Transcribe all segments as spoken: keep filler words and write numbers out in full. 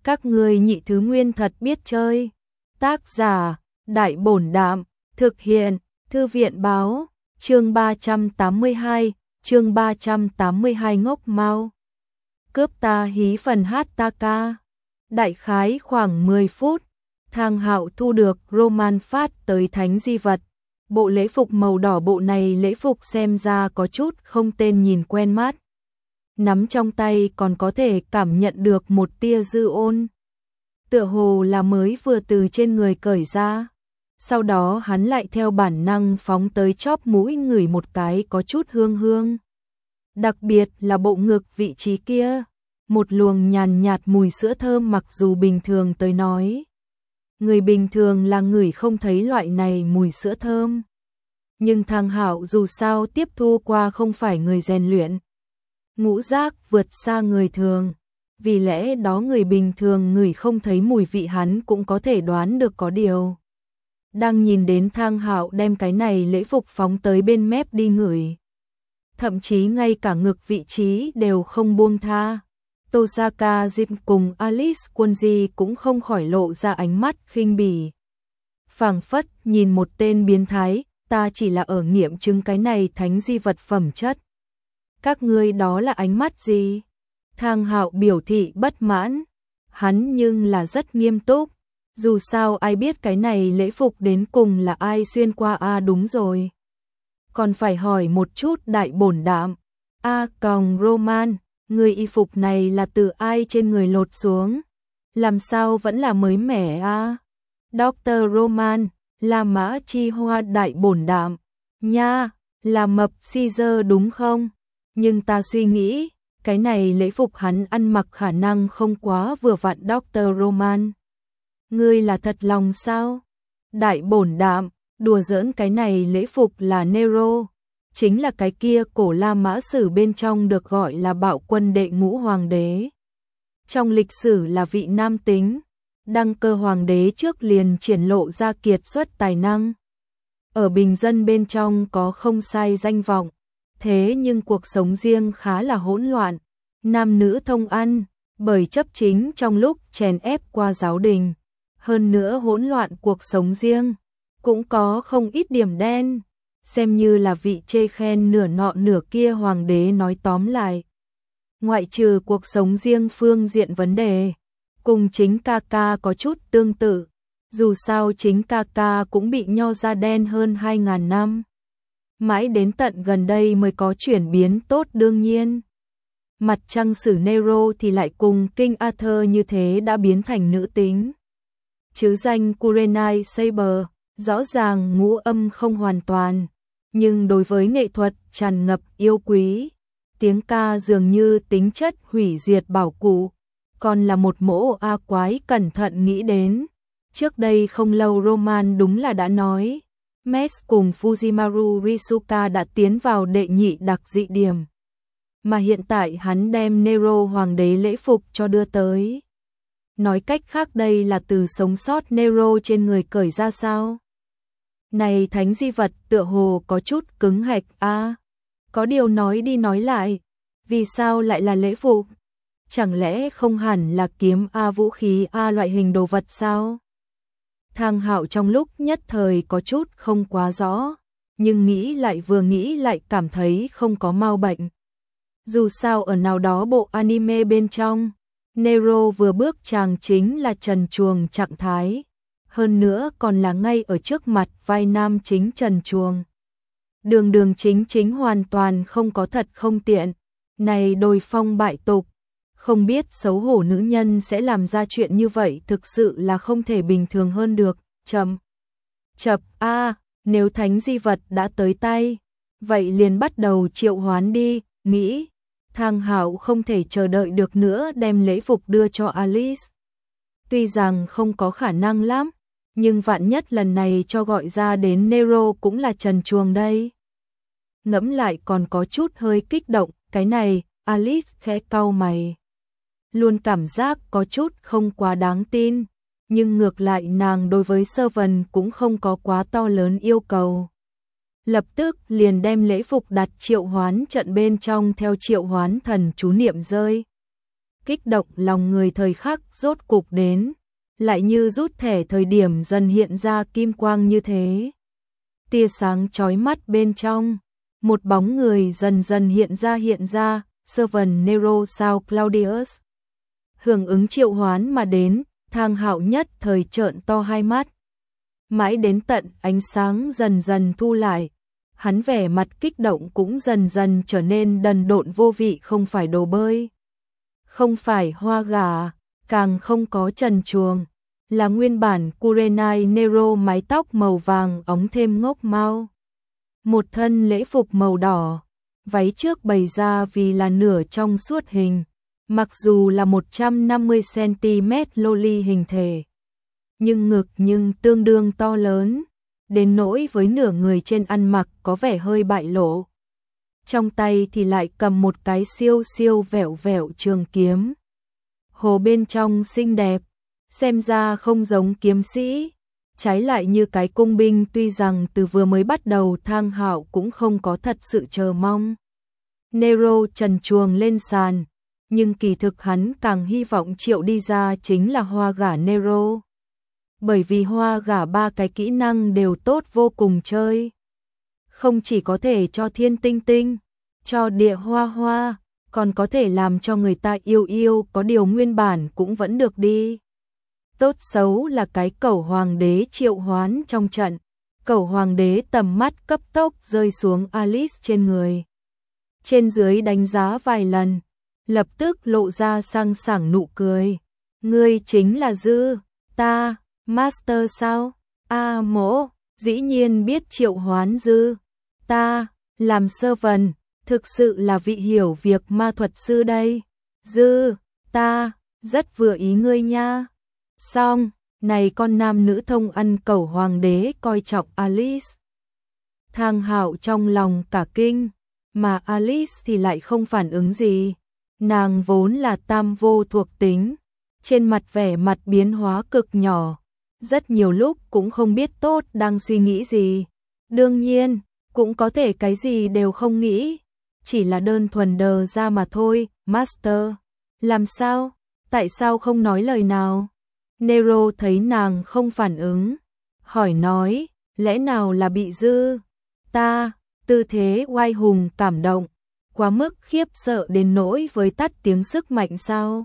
Các ngươi nhị thứ nguyên thật biết chơi. Tác giả, Đại Bổn Đạm, thực hiện, Thư viện Báo, chương ba trăm tám mươi hai, chương ba trăm tám mươi hai ngốc mau. Cướp ta hí phần hát ta ca. Đại khái khoảng mười phút, Thang Hạo thu được Roman phát tới thánh di vật. Bộ lễ phục màu đỏ, bộ này lễ phục xem ra có chút không tên, nhìn quen mắt. Nắm trong tay còn có thể cảm nhận được một tia dư ôn. Tựa hồ là mới vừa từ trên người cởi ra. Sau đó hắn lại theo bản năng phóng tới chóp mũi ngửi một cái, có chút hương hương. Đặc biệt là bộ ngực vị trí kia, một luồng nhàn nhạt mùi sữa thơm, mặc dù bình thường tới nói, người bình thường là ngửi không thấy loại này mùi sữa thơm. Nhưng Thang Hạo dù sao tiếp thu qua không phải người rèn luyện. Ngũ giác vượt xa người thường, vì lẽ đó người bình thường ngửi không thấy mùi vị, hắn cũng có thể đoán được có điều. Đang nhìn đến Thang Hạo đem cái này lễ phục phóng tới bên mép đi ngửi, thậm chí ngay cả ngực vị trí đều không buông tha. Tosaka Jin cùng Alice Quân-ji cũng không khỏi lộ ra ánh mắt khinh bỉ. Phảng phất nhìn một tên biến thái, ta chỉ là ở nghiệm chứng cái này thánh di vật phẩm chất. Các ngươi đó là ánh mắt gì? Thang Hạo biểu thị bất mãn, hắn nhưng là rất nghiêm túc. Dù sao ai biết cái này lễ phục đến cùng là ai xuyên qua a à, đúng rồi. Còn phải hỏi một chút Đại Bổn Đạm. A à, còng Roman, người y phục này là từ ai trên người lột xuống? Làm sao vẫn là mới mẻ a? À? doctor Roman, là Mã Chi Hoa. Đại Bổn Đạm, nha, là mập Caesar đúng không? Nhưng ta suy nghĩ, cái này lễ phục hắn ăn mặc khả năng không quá vừa vặn. doctor Roman, ngươi là thật lòng sao? Đại Bổn Đạm, đùa giỡn, cái này lễ phục là Nero, chính là cái kia cổ La Mã sử bên trong được gọi là bạo quân đệ ngũ hoàng đế. Trong lịch sử là vị nam tính, đăng cơ hoàng đế trước liền triển lộ ra kiệt xuất tài năng. Ở bình dân bên trong có không sai danh vọng, thế nhưng cuộc sống riêng khá là hỗn loạn, nam nữ thông ăn, bởi chấp chính trong lúc chèn ép qua giáo đình. Hơn nữa hỗn loạn cuộc sống riêng, cũng có không ít điểm đen, xem như là vị chê khen nửa nọ nửa kia hoàng đế. Nói tóm lại, ngoại trừ cuộc sống riêng phương diện vấn đề, cùng chính ca ca có chút tương tự, dù sao chính ca ca cũng bị nho da đen hơn hai ngàn năm. Mãi đến tận gần đây mới có chuyển biến tốt. Đương nhiên, mặt trăng sử Nero thì lại cùng King Arthur như thế đã biến thành nữ tính. Chứ danh Kurenai Saber, rõ ràng ngũ âm không hoàn toàn, nhưng đối với nghệ thuật tràn ngập yêu quý. Tiếng ca dường như tính chất hủy diệt bảo cụ, còn là một mỗ a quái. Cẩn thận nghĩ đến, trước đây không lâu Roman đúng là đã nói, Mets cùng Fujimaru Risuka đã tiến vào đệ nhị đặc dị điểm, mà hiện tại hắn đem Nero hoàng đế lễ phục cho đưa tới. Nói cách khác đây là từ sống sót Nero trên người cởi ra sao? Này thánh di vật tựa hồ có chút cứng hạch a. À, có điều nói đi nói lại, vì sao lại là lễ phục? Chẳng lẽ không hẳn là kiếm a, vũ khí a loại hình đồ vật sao? Thang Hạo trong lúc nhất thời có chút không quá rõ, nhưng nghĩ lại vừa nghĩ lại cảm thấy không có mau bệnh. Dù sao ở nào đó bộ anime bên trong, Nero vừa bước chàng chính là trần truồng trạng thái, hơn nữa còn là ngay ở trước mặt vai nam chính trần truồng. Đường đường chính chính hoàn toàn không có thật không tiện, này đồi phong bại tục, không biết xấu hổ nữ nhân sẽ làm ra chuyện như vậy, thực sự là không thể bình thường hơn được. Chậm chập a, à, nếu thánh di vật đã tới tay, vậy liền bắt đầu triệu hoán đi. Nghĩ Thang Hạo không thể chờ đợi được nữa đem lễ phục đưa cho Alice. Tuy rằng không có khả năng lắm, nhưng vạn nhất lần này cho gọi ra đến Nero cũng là trần truồng đây. Ngẫm lại còn có chút hơi kích động, cái này, Alice khẽ cau mày. Luôn cảm giác có chút không quá đáng tin, nhưng ngược lại nàng đối với Servant cũng không có quá to lớn yêu cầu. Lập tức liền đem lễ phục đặt triệu hoán trận bên trong theo triệu hoán thần chú niệm rơi. kích động lòng người thời khắc rốt cục đến, lại như rút thẻ thời điểm dần hiện ra kim quang như thế. Tia sáng chói mắt bên trong, một bóng người dần dần hiện ra hiện ra, Servant Nero sao Claudius. Hưởng ứng triệu hoán mà đến, Thang Hạo nhất thời trợn to hai mắt. Mãi đến tận ánh sáng dần dần thu lại, hắn vẻ mặt kích động cũng dần dần trở nên đần độn vô vị, không phải đồ bơi, không phải hoa gà, càng không có trần truồng, là nguyên bản Kurenai Nero, mái tóc màu vàng óng thêm ngốc mau. Một thân lễ phục màu đỏ, váy trước bày ra vì là nửa trong suốt hình, mặc dù là một trăm năm mươi xăng ti mét loli hình thể, nhưng ngực nhưng tương đương to lớn, đến nỗi với nửa người trên ăn mặc có vẻ hơi bại lộ. Trong tay thì lại cầm một cái siêu siêu vẹo vẹo trường kiếm. Hồ bên trong xinh đẹp, xem ra không giống kiếm sĩ, trái lại như cái cung binh, tuy rằng từ vừa mới bắt đầu Thang Hạo cũng không có thật sự chờ mong Nero trần truồng lên sàn, nhưng kỳ thực hắn càng hy vọng triệu đi ra chính là hoa gả Nero. Bởi vì hoa gả ba cái kỹ năng đều tốt vô cùng chơi. Không chỉ có thể cho thiên tinh tinh, cho địa hoa hoa, còn có thể làm cho người ta yêu yêu, có điều nguyên bản cũng vẫn được đi. Tốt xấu là cái cẩu hoàng đế triệu hoán trong trận, cẩu hoàng đế tầm mắt cấp tốc rơi xuống Alice trên người. Trên dưới đánh giá vài lần, lập tức lộ ra sang sảng nụ cười. Ngươi chính là Dư, ta, Master sao? A à, mỗ, dĩ nhiên biết triệu hoán Dư, ta, làm servant, thực sự là vị hiểu việc ma thuật sư đây. Dư, ta, rất vừa ý ngươi nha. Xong, này con nam nữ thông ăn, cẩu hoàng đế coi trọng Alice. Thang Hạo trong lòng cả kinh, mà Alice thì lại không phản ứng gì. Nàng vốn là tam vô thuộc tính, trên mặt vẻ mặt biến hóa cực nhỏ, rất nhiều lúc cũng không biết tốt đang suy nghĩ gì. Đương nhiên, cũng có thể cái gì đều không nghĩ, chỉ là đơn thuần đờ ra mà thôi. Master, làm sao? Tại sao không nói lời nào? Nero thấy nàng không phản ứng, hỏi nói, lẽ nào là bị Dư, ta, tư thế oai hùng cảm động, quá mức khiếp sợ đến nỗi với tắt tiếng sức mạnh sao?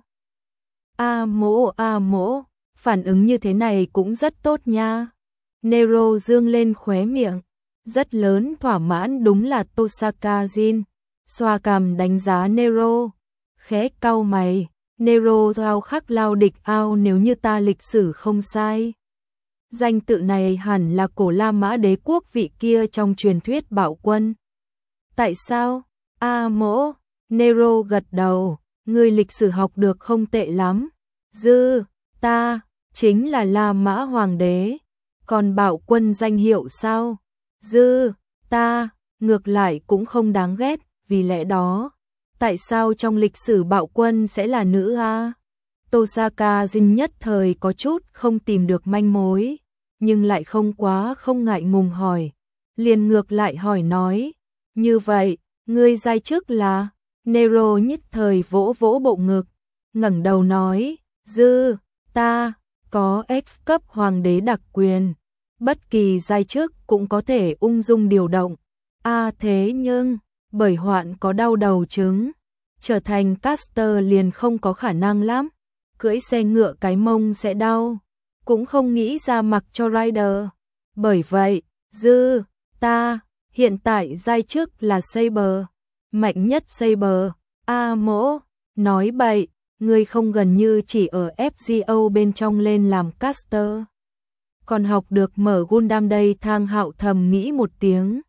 A mỗ a mỗ, phản ứng như thế này cũng rất tốt nha. Nero dương lên khóe miệng, rất lớn thỏa mãn, đúng là Tosaka Jin. Xoa cằm đánh giá Nero, khẽ cau mày. Nero giao khắc lao địch ao, nếu như ta lịch sử không sai, danh tự này hẳn là cổ La Mã đế quốc vị kia trong truyền thuyết bạo quân. Tại sao? A à, mỗ, Nero gật đầu, người lịch sử học được không tệ lắm. Dư, ta, chính là La Mã hoàng đế, còn bạo quân danh hiệu sao? Dư, ta, ngược lại cũng không đáng ghét, vì lẽ đó. Tại sao trong lịch sử bạo quân sẽ là nữ a? Tosaka Jin nhất thời có chút không tìm được manh mối, nhưng lại không quá không ngại ngùng hỏi, liền ngược lại hỏi nói, như vậy, ngươi giai chức là? Nero nhất thời vỗ vỗ bộ ngực, ngẩng đầu nói, Dư, ta, có X cấp hoàng đế đặc quyền, bất kỳ giai chức cũng có thể ung dung điều động. A à, thế nhưng bởi hoạn có đau đầu chứng, trở thành caster liền không có khả năng lắm, cưỡi xe ngựa cái mông sẽ đau, cũng không nghĩ ra mặc cho rider. Bởi vậy, Dư, ta, hiện tại giai chức là Saber, mạnh nhất Saber. A à, mỗ, nói bậy, ngươi không gần như chỉ ở ép giê o bên trong lên làm caster, còn học được mở Gundam đây. Thang Hạo thầm nghĩ một tiếng.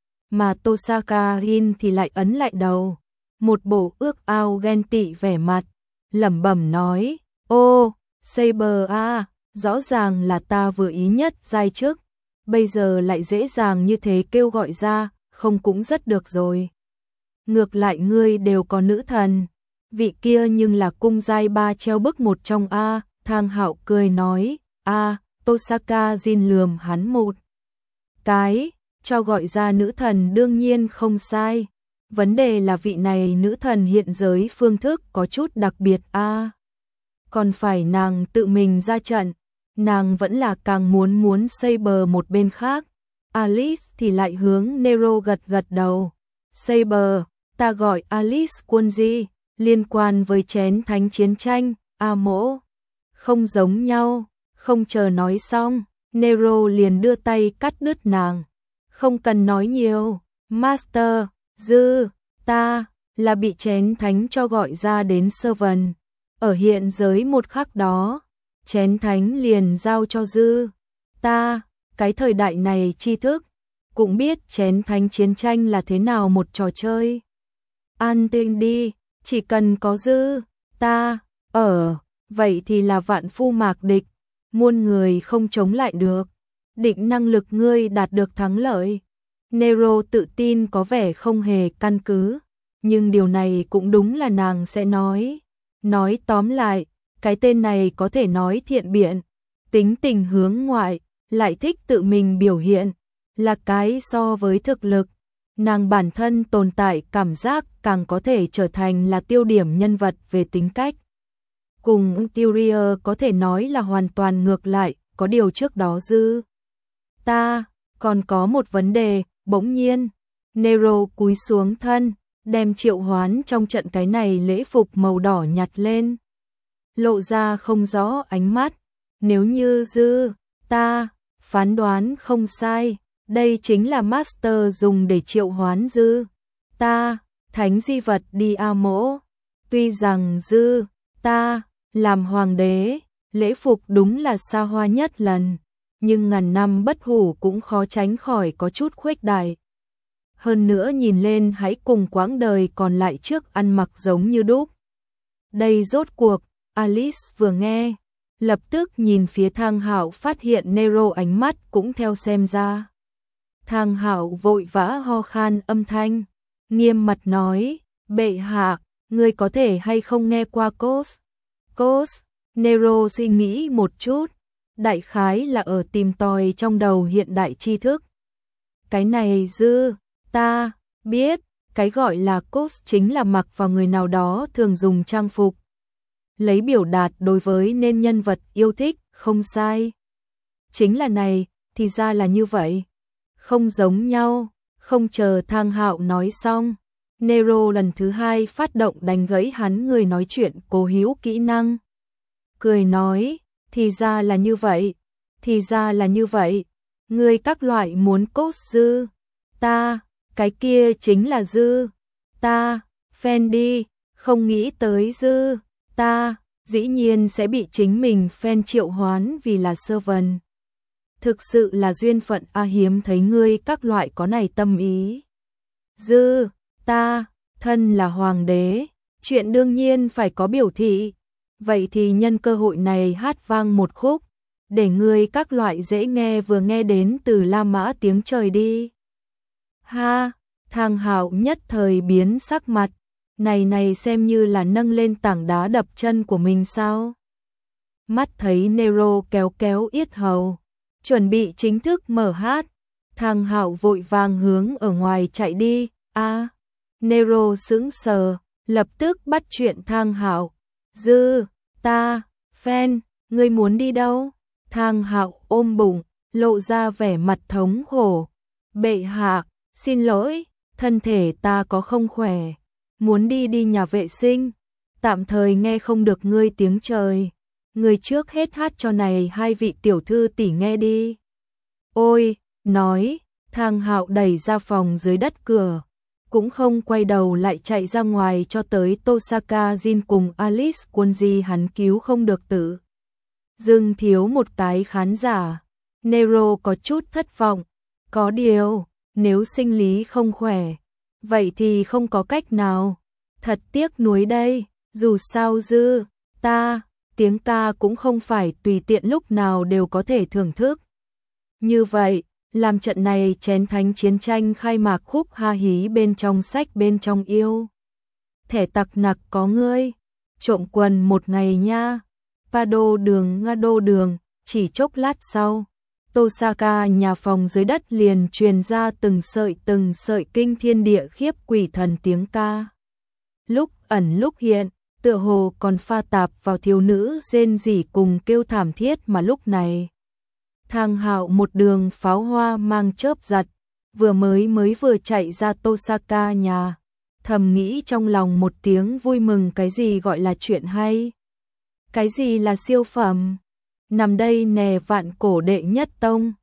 Mà Tosaka Jin thì lại ấn lại đầu, một bộ ước ao ghen tị vẻ mặt, lẩm bẩm nói, ô, Saber a, rõ ràng là ta vừa ý nhất giai chức, bây giờ lại dễ dàng như thế kêu gọi ra, không cũng rất được rồi. Ngược lại ngươi đều có nữ thần, vị kia nhưng là cung giai ba treo bức một trong a. Thang Hạo cười nói, a. Tosaka Jin lườm hắn một cái, cho gọi ra nữ thần đương nhiên không sai, Vấn đề là vị này nữ thần hiện giới phương thức có chút đặc biệt a. À, còn phải nàng tự mình ra trận, nàng vẫn là càng muốn muốn Saber một bên khác. Alice thì lại hướng Nero gật gật đầu. Saber, ta gọi Alice Kunji, liên quan với chén thánh chiến tranh, a mỗ. Không giống nhau, không chờ nói xong, Nero liền đưa tay cắt đứt nàng. Không cần nói nhiều, Master, dư, ta, là bị chén thánh cho gọi ra đến Servant. Ở hiện giới một khắc đó, chén thánh liền giao cho dư, ta, cái thời đại này tri thức, cũng biết chén thánh chiến tranh là thế nào một trò chơi. An tinh đi, chỉ cần có dư, ta, ở, vậy thì là vạn phu mạc địch, muôn người không chống lại được. Định năng lực ngươi đạt được thắng lợi. Nero tự tin có vẻ không hề căn cứ, nhưng điều này cũng đúng là nàng sẽ nói. Nói tóm lại, cái tên này có thể nói thiện biện, tính tình hướng ngoại, lại thích tự mình biểu hiện, là cái so với thực lực, nàng bản thân tồn tại cảm giác càng có thể trở thành là tiêu điểm nhân vật về tính cách. Cùng Interior có thể nói là hoàn toàn ngược lại, có điều trước đó dư. Ta, còn có một vấn đề, bỗng nhiên, Nero cúi xuống thân, đem triệu hoán trong trận cái này lễ phục màu đỏ nhặt lên. Lộ ra không rõ ánh mắt, nếu như dư, ta, phán đoán không sai, đây chính là Master dùng để triệu hoán dư, ta, thánh di vật đi a mỗ. Tuy rằng dư, ta, làm hoàng đế, lễ phục đúng là xa hoa nhất lần, nhưng ngàn năm bất hủ cũng khó tránh khỏi có chút khuếch đại. Hơn nữa nhìn lên hãy cùng quãng đời còn lại trước ăn mặc giống như đúc. Đây rốt cuộc, Alice vừa nghe, lập tức nhìn phía Thang Hạo phát hiện Nero ánh mắt cũng theo xem ra. Thang Hạo vội vã ho khan âm thanh, nghiêm mặt nói, bệ hạ, ngươi có thể hay không nghe qua Cos? Cos, Nero suy nghĩ một chút, đại khái là ở tìm tòi trong đầu hiện đại tri thức. Cái này dư, ta, biết, cái gọi là Cos chính là mặc vào người nào đó thường dùng trang phục. Lấy biểu đạt đối với nên nhân vật yêu thích, không sai. Chính là này, thì ra là như vậy. Không giống nhau, không chờ Thang Hạo nói xong. Nero lần thứ hai phát động đánh gãy hắn người nói chuyện cố hữu kỹ năng. Cười nói, thì ra là như vậy, thì ra là như vậy. Ngươi các loại muốn cốt dư, ta, cái kia chính là dư, ta, fan đi, không nghĩ tới dư, ta, dĩ nhiên sẽ bị chính mình fan triệu hoán vì là servant. Thực sự là duyên phận a, hiếm thấy ngươi các loại có này tâm ý. Dư, ta, thân là hoàng đế, chuyện đương nhiên phải có biểu thị. Vậy thì nhân cơ hội này hát vang một khúc, để ngươi các loại dễ nghe vừa nghe đến từ La Mã tiếng trời đi. Ha, Thang Hạo nhất thời biến sắc mặt, này này xem như là nâng lên tảng đá đập chân của mình sao? Mắt thấy Nero kéo kéo yết hầu, chuẩn bị chính thức mở hát, Thang Hạo vội vàng hướng ở ngoài chạy đi. A, à, Nero sững sờ, lập tức bắt chuyện Thang Hạo. Dư, ta, fan, ngươi muốn đi đâu? Thang Hạo ôm bụng, lộ ra vẻ mặt thống khổ. Bệ hạ, xin lỗi, thân thể ta có không khỏe, muốn đi đi nhà vệ sinh, tạm thời nghe không được ngươi tiếng trời. Ngươi trước hết hát cho này hai vị tiểu thư tỷ nghe đi. Ôi, nói, Thang Hạo đẩy ra phòng dưới đất cửa, cũng không quay đầu lại chạy ra ngoài cho tới Tosaka Jin cùng Alice Kunji hắn cứu không được tử. Dưng thiếu một cái khán giả, Nero có chút thất vọng, có điều, nếu sinh lý không khỏe, vậy thì không có cách nào, thật tiếc nuối đây, dù sao dư, ta, tiếng ca cũng không phải tùy tiện lúc nào đều có thể thưởng thức. Như vậy, làm trận này chén thánh chiến tranh khai mạc khúc ha hí bên trong sách bên trong yêu. Thẻ tặc nặc có ngươi, trộm quần một ngày nha, pa đô đường nga đô đường, chỉ chốc lát sau, Tosaka nhà phòng dưới đất liền truyền ra từng sợi từng sợi kinh thiên địa khiếp quỷ thần tiếng ca. Lúc ẩn lúc hiện, tựa hồ còn pha tạp vào thiếu nữ rên rỉ cùng kêu thảm thiết mà lúc này. Thang Hạo một đường pháo hoa mang chớp giật, vừa mới mới vừa chạy ra Tosaka nhà, thầm nghĩ trong lòng một tiếng vui mừng cái gì gọi là chuyện hay. Cái gì là siêu phẩm? Nằm đây nè vạn cổ đệ nhất tông,